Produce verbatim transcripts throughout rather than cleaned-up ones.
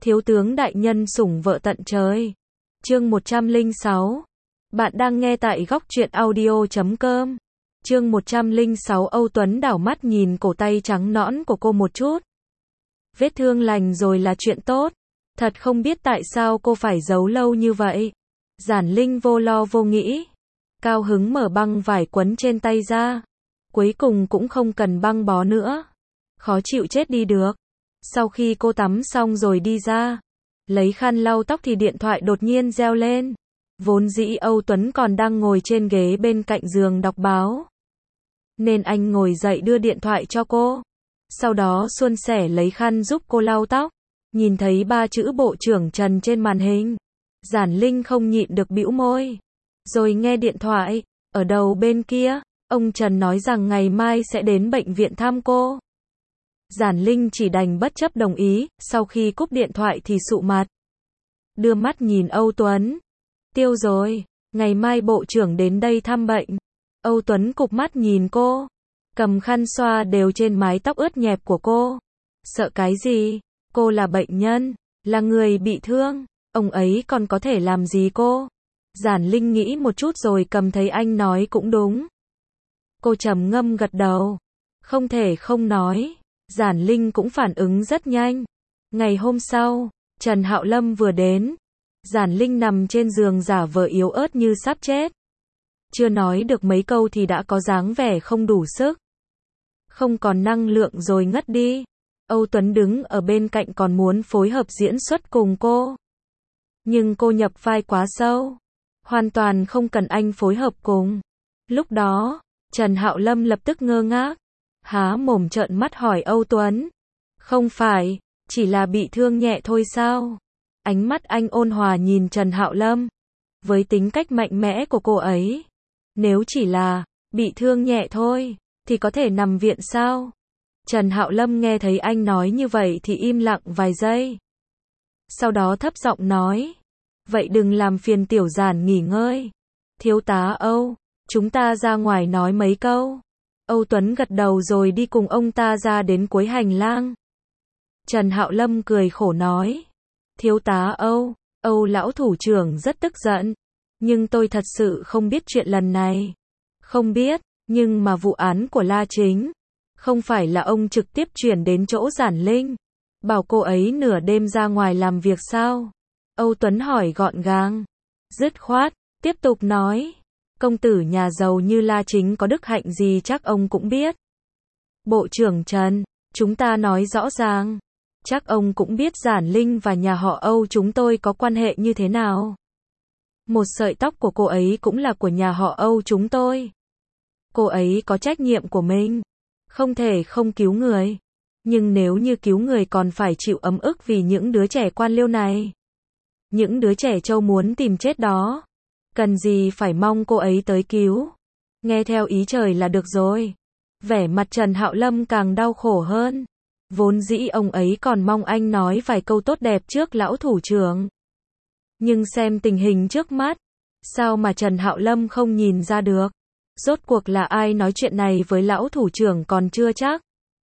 Thiếu tướng đại nhân sủng vợ tận trời. Chương một trăm lẻ sáu. Bạn đang nghe tại góc truyện audio chấm com. Chương một trăm lẻ sáu. Âu Tuấn đảo mắt nhìn cổ tay trắng nõn của cô một chút. Vết thương lành rồi là chuyện tốt. Thật không biết tại sao cô phải giấu lâu như vậy. Giản Linh vô lo vô nghĩ. Cao hứng mở băng vải quấn trên tay ra. Cuối cùng cũng không cần băng bó nữa. Khó chịu chết đi được. Sau khi cô tắm xong rồi đi ra, lấy khăn lau tóc thì điện thoại đột nhiên reo lên. Vốn dĩ Âu Tuấn còn đang ngồi trên ghế bên cạnh giường đọc báo. Nên anh ngồi dậy đưa điện thoại cho cô. Sau đó suôn sẻ lấy khăn giúp cô lau tóc. Nhìn thấy ba chữ Bộ trưởng Trần trên màn hình. Giản Linh không nhịn được bĩu môi. Rồi nghe điện thoại, ở đầu bên kia, ông Trần nói rằng ngày mai sẽ đến bệnh viện thăm cô. Giản Linh chỉ đành bất chấp đồng ý, sau khi cúp điện thoại thì sụ mặt. Đưa mắt nhìn Âu Tuấn. Tiêu rồi, ngày mai bộ trưởng đến đây thăm bệnh. Âu Tuấn cụp mắt nhìn cô, cầm khăn xoa đều trên mái tóc ướt nhẹp của cô. Sợ cái gì? Cô là bệnh nhân, là người bị thương, ông ấy còn có thể làm gì cô? Giản Linh nghĩ một chút rồi cầm thấy anh nói cũng đúng. Cô trầm ngâm gật đầu, không thể không nói. Giản Linh cũng phản ứng rất nhanh. Ngày hôm sau, Trần Hạo Lâm vừa đến. Giản Linh nằm trên giường giả vờ yếu ớt như sắp chết. Chưa nói được mấy câu thì đã có dáng vẻ không đủ sức. Không còn năng lượng rồi ngất đi. Âu Tuấn đứng ở bên cạnh còn muốn phối hợp diễn xuất cùng cô. Nhưng cô nhập vai quá sâu. Hoàn toàn không cần anh phối hợp cùng. Lúc đó, Trần Hạo Lâm lập tức ngơ ngác. Há mồm trợn mắt hỏi Âu Tuấn. Không phải, chỉ là bị thương nhẹ thôi sao? Ánh mắt anh ôn hòa nhìn Trần Hạo Lâm. Với tính cách mạnh mẽ của cô ấy, nếu chỉ là bị thương nhẹ thôi, thì có thể nằm viện sao? Trần Hạo Lâm nghe thấy anh nói như vậy thì im lặng vài giây. Sau đó thấp giọng nói. Vậy đừng làm phiền tiểu Giản nghỉ ngơi. Thiếu tá Âu, chúng ta ra ngoài nói mấy câu. Âu Tuấn gật đầu rồi đi cùng ông ta ra đến cuối hành lang. Trần Hạo Lâm cười khổ nói. Thiếu tá Âu, Âu lão thủ trưởng rất tức giận. Nhưng tôi thật sự không biết chuyện lần này. Không biết, nhưng mà vụ án của La Chính. Không phải là ông trực tiếp chuyển đến chỗ Giản Linh. Bảo cô ấy nửa đêm ra ngoài làm việc sao? Âu Tuấn hỏi gọn gàng. Dứt khoát, tiếp tục nói. Công tử nhà giàu như La Chính có đức hạnh gì chắc ông cũng biết. Bộ trưởng Trần, chúng ta nói rõ ràng. Chắc ông cũng biết Giản Linh và nhà họ Âu chúng tôi có quan hệ như thế nào. Một sợi tóc của cô ấy cũng là của nhà họ Âu chúng tôi. Cô ấy có trách nhiệm của mình. Không thể không cứu người. Nhưng nếu như cứu người còn phải chịu ấm ức vì những đứa trẻ quan liêu này. Những đứa trẻ trâu muốn tìm chết đó. Cần gì phải mong cô ấy tới cứu. Nghe theo ý trời là được rồi. Vẻ mặt Trần Hạo Lâm càng đau khổ hơn. Vốn dĩ ông ấy còn mong anh nói vài câu tốt đẹp trước lão thủ trưởng. Nhưng xem tình hình trước mắt, sao mà Trần Hạo Lâm không nhìn ra được. Rốt cuộc là ai nói chuyện này với lão thủ trưởng còn chưa chắc.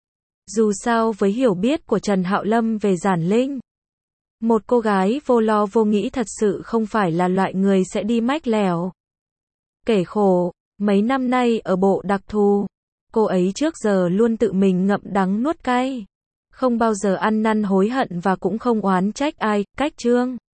Dù sao với hiểu biết của Trần Hạo Lâm về Giản Linh, một cô gái vô lo vô nghĩ thật sự không phải là loại người sẽ đi mách lèo. Kể khổ, mấy năm nay ở bộ đặc thù, cô ấy trước giờ luôn tự mình ngậm đắng nuốt cay. Không bao giờ ăn năn hối hận và cũng không oán trách ai, cách Trương.